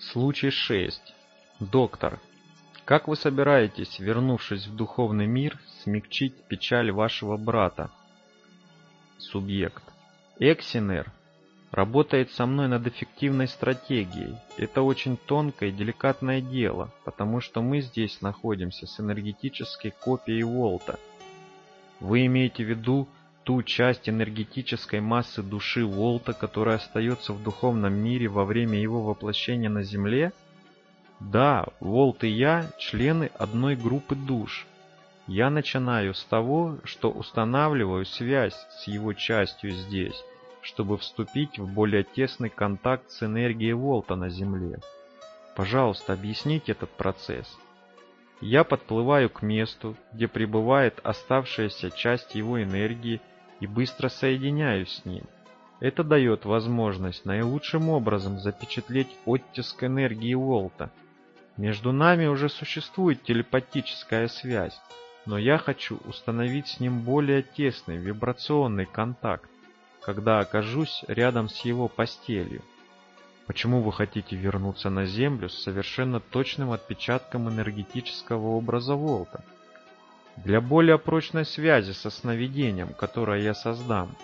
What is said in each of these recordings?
Случай 6. Доктор, как вы собираетесь, вернувшись в духовный мир, смягчить печаль вашего брата? Субъект. Эксинер работает со мной над эффективной стратегией. Это очень тонкое и деликатное дело, потому что мы здесь находимся с энергетической копией Волта. Вы имеете в виду ту часть энергетической массы души Волта, которая остается в духовном мире во время его воплощения на Земле? Да, Волт и я – члены одной группы душ. Я начинаю с того, что устанавливаю связь с его частью здесь, чтобы вступить в более тесный контакт с энергией Волта на Земле. Пожалуйста, объясните этот процесс. Я подплываю к месту, где пребывает оставшаяся часть его энергии, и быстро соединяюсь с ним. Это дает возможность наилучшим образом запечатлеть оттиск энергии Волта. Между нами уже существует телепатическая связь, но я хочу установить с ним более тесный вибрационный контакт, когда окажусь рядом с его постелью. Почему вы хотите вернуться на Землю с совершенно точным отпечатком энергетического образа Волта? Для более прочной связи со сновидением, которое я создам.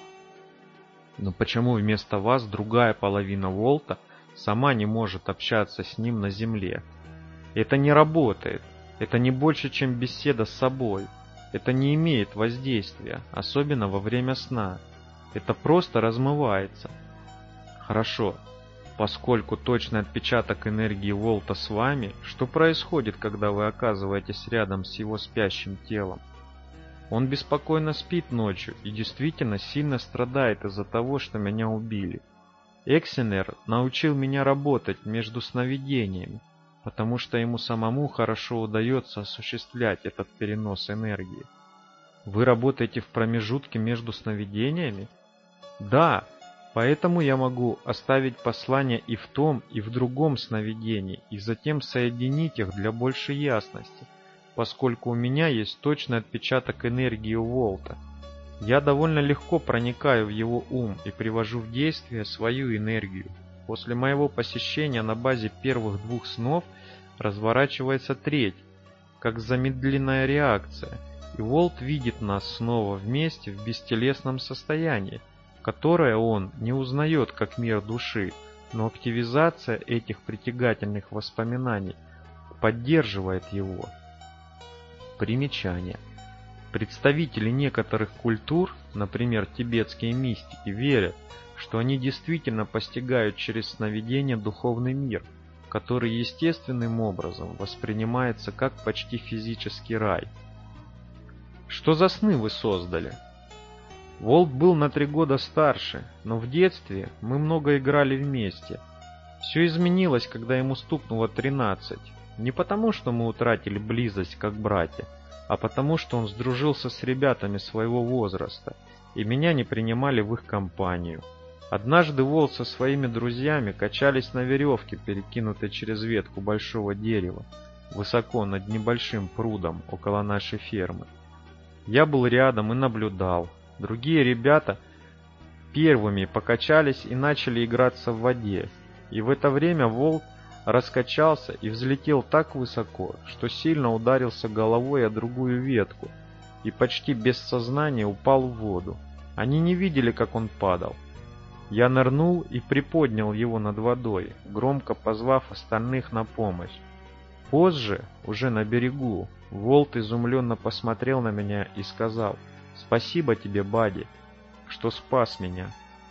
Но почему вместо вас другая половина Волта сама не может общаться с ним на Земле? Это не работает. Это не больше, чем беседа с собой. Это не имеет воздействия, особенно во время сна. Это просто размывается. Хорошо. Поскольку точный отпечаток энергии Волта с вами, что происходит, когда вы оказываетесь рядом с его спящим телом? Он беспокойно спит ночью и действительно сильно страдает из-за того, что меня убили. Эксинер научил меня работать между сновидениями, потому что ему самому хорошо удается осуществлять этот перенос энергии. Вы работаете в промежутке между сновидениями? Да. Поэтому я могу оставить послание и в том, и в другом сновидении, и затем соединить их для большей ясности, поскольку у меня есть точный отпечаток энергии у Волта. Я довольно легко проникаю в его ум и привожу в действие свою энергию. После моего посещения на базе первых двух снов разворачивается треть, как замедленная реакция, и Волт видит нас снова вместе в бестелесном состоянии, которое он не узнает как мир души, но активизация этих притягательных воспоминаний поддерживает его. Примечание. Представители некоторых культур, например, тибетские мистики, верят, что они действительно постигают через сновидение духовный мир, который естественным образом воспринимается как почти физический рай. Что за сны вы создали? Волт был на 3 года старше, но в детстве мы много играли вместе. Все изменилось, когда ему стукнуло 13. Не потому, что мы утратили близость как братья, а потому, что он сдружился с ребятами своего возраста, и меня не принимали в их компанию. Однажды Волт со своими друзьями качались на веревке, перекинутой через ветку большого дерева, высоко над небольшим прудом около нашей фермы. Я был рядом и наблюдал. Другие ребята первыми покачались и начали играться в воде, и в это время Волт раскачался и взлетел так высоко, что сильно ударился головой о другую ветку и почти без сознания упал в воду. Они не видели, как он падал. Я нырнул и приподнял его над водой, громко позвав остальных на помощь. Позже, уже на берегу, Волт изумленно посмотрел на меня и сказал: «Спасибо тебе, Бадди, что спас меня».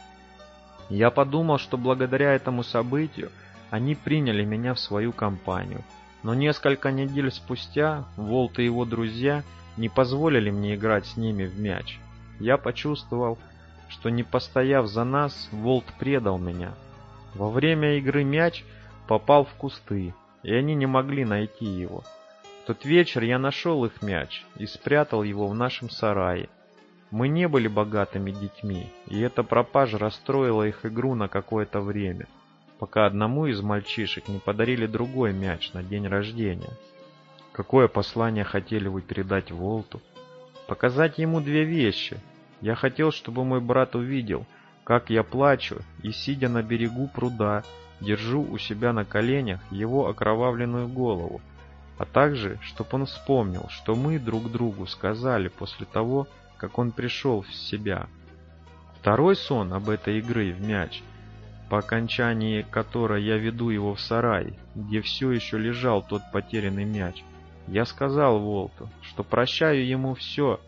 Я подумал, что благодаря этому событию они приняли меня в свою компанию, но несколько недель спустя Волт и его друзья не позволили мне играть с ними в мяч. Я почувствовал, что не постояв за нас, Волт предал меня. Во время игры мяч попал в кусты, и они не могли найти его. В тот вечер я нашел их мяч и спрятал его в нашем сарае. Мы не были богатыми детьми, и эта пропажа расстроила их игру на какое-то время, пока одному из мальчишек не подарили другой мяч на день рождения. Какое послание хотели вы передать Волту? Показать ему 2 вещи. Я хотел, чтобы мой брат увидел, как я плачу, и, сидя на берегу пруда, держу у себя на коленях его окровавленную голову, а также, чтоб он вспомнил, что мы друг другу сказали после того, как он пришел в себя. Второй сон об этой игре в мяч, по окончании которой я веду его в сарай, где все еще лежал тот потерянный мяч. Я сказал Волту, что прощаю ему все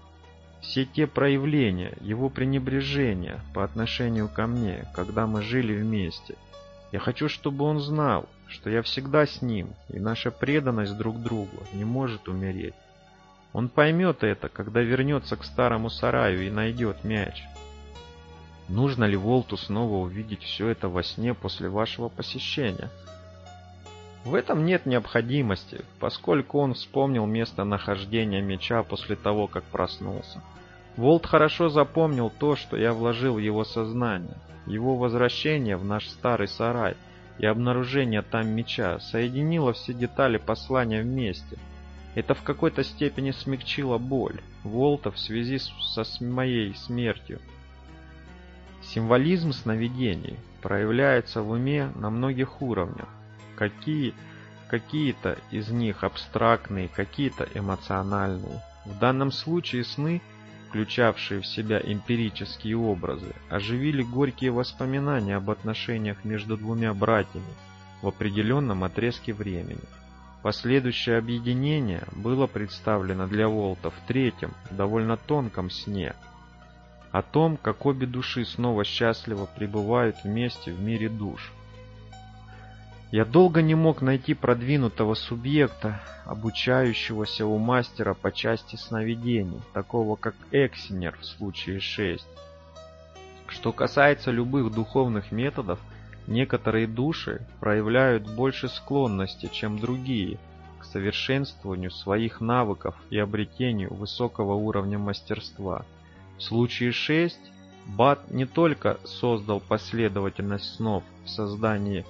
те проявления его пренебрежения по отношению ко мне, когда мы жили вместе. Я хочу, чтобы он знал, что я всегда с ним, и наша преданность друг другу не может умереть. Он поймет это, когда вернется к старому сараю и найдет мяч. Нужно ли Волту снова увидеть все это во сне после вашего посещения? В этом нет необходимости, поскольку он вспомнил местонахождение мяча после того, как проснулся. Волт хорошо запомнил то, что я вложил в его сознание. Его возвращение в наш старый сарай и обнаружение там мяча соединило все детали послания вместе. Это в какой-то степени смягчило боль Волта в связи со моей смертью. Символизм сновидений проявляется в уме на многих уровнях. Какие-то из них абстрактные, какие-то эмоциональные. В данном случае сны, включавшие в себя эмпирические образы, оживили горькие воспоминания об отношениях между двумя братьями в определенном отрезке времени. Последующее объединение было представлено для Волта в третьем, довольно тонком сне, о том, как обе души снова счастливо пребывают вместе в мире душ. Я долго не мог найти продвинутого субъекта, обучающегося у мастера по части сновидений, такого как Эксинер в случае 6. Что касается любых духовных методов, некоторые души проявляют больше склонности, чем другие, к совершенствованию своих навыков и обретению высокого уровня мастерства. В случае 6 Бат не только создал последовательность снов в сознании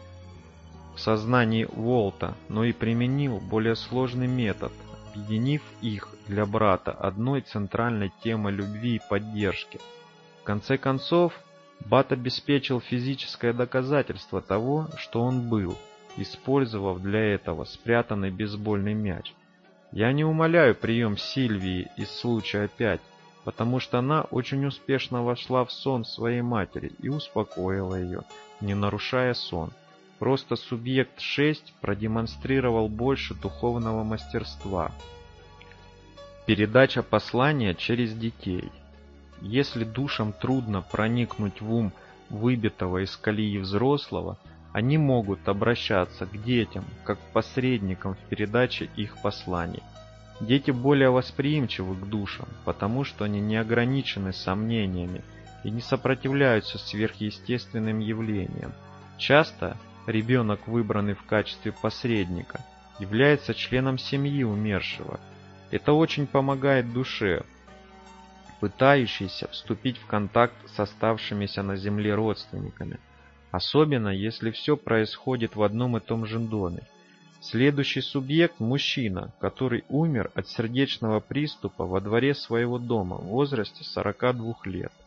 Волта, но и применил более сложный метод, объединив их для брата одной центральной темой любви и поддержки. В конце концов, Бат обеспечил физическое доказательство того, что он был, использовав для этого спрятанный бейсбольный мяч. Я не умаляю прием Сильвии из случая 5, потому что она очень успешно вошла в сон своей матери и успокоила ее, не нарушая сон. Просто субъект 6 продемонстрировал больше духовного мастерства. Передача послания через детей. Если душам трудно проникнуть в ум выбитого из колеи взрослого, они могут обращаться к детям, как к посредникам в передаче их посланий. Дети более восприимчивы к душам, потому что они не ограничены сомнениями и не сопротивляются сверхъестественным явлениям. Часто ребенок, выбранный в качестве посредника, является членом семьи умершего. Это очень помогает душе, пытающейся вступить в контакт с оставшимися на земле родственниками, особенно если все происходит в одном и том же доме. Следующий субъект – мужчина, который умер от сердечного приступа во дворе своего дома в возрасте 42 лет.